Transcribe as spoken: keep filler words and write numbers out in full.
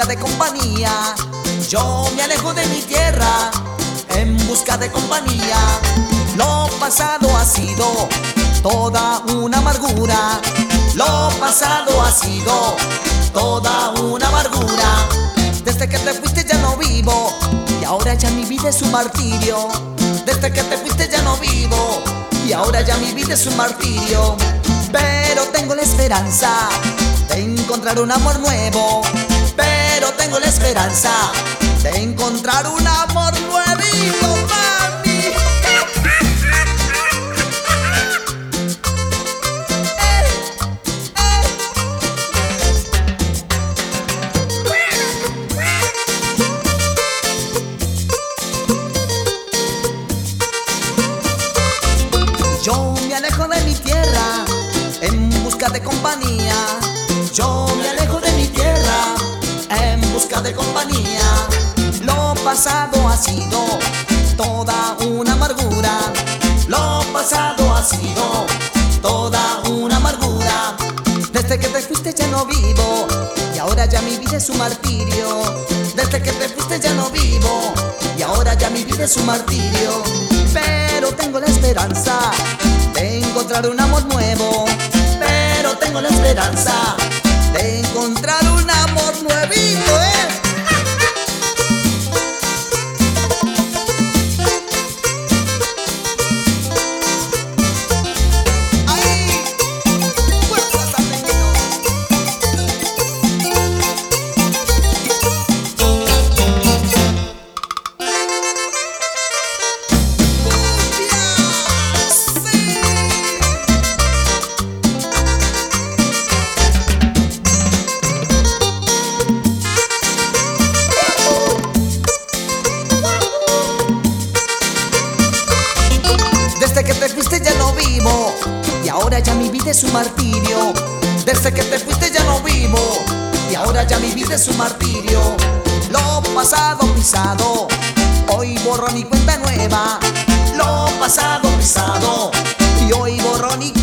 de compañía. Yo me alejo de mi tierra en busca de compañía. Lo pasado ha sido toda una amargura. Lo pasado ha sido toda una amargura. Desde que te fuiste ya no vivo y ahora ya mi vida es un martirio. Desde que te fuiste ya no vivo y ahora ya mi vida es un martirio. Pero tengo la esperanza de encontrar un amor nuevo. Pero tengo la esperanza de encontrar un amor nuevito, mami. Yo me alejo de mi tierra en busca de compañía. Yo me alejo de mi tierra en busca de compañía. Lo pasado ha sido toda una amargura. Lo pasado ha sido toda una amargura. Desde que te fuiste ya no vivo y ahora ya mi vida es un martirio. Desde que te fuiste ya no vivo y ahora ya mi vida es un martirio. Pero tengo la esperanza de encontrar un amor nuevo. Pero tengo la esperanza de encontrar un amor nuevito, ¿eh? ¡Ahí! ¡Fuerzas, Argentino! Desde que te fuiste ya no vivo y ahora ya mi vida es un martirio. Desde que te fuiste ya no vivo y ahora ya mi vida es un martirio. Lo pasado pisado, hoy borro mi cuenta nueva. Lo pasado pisado y hoy borro mi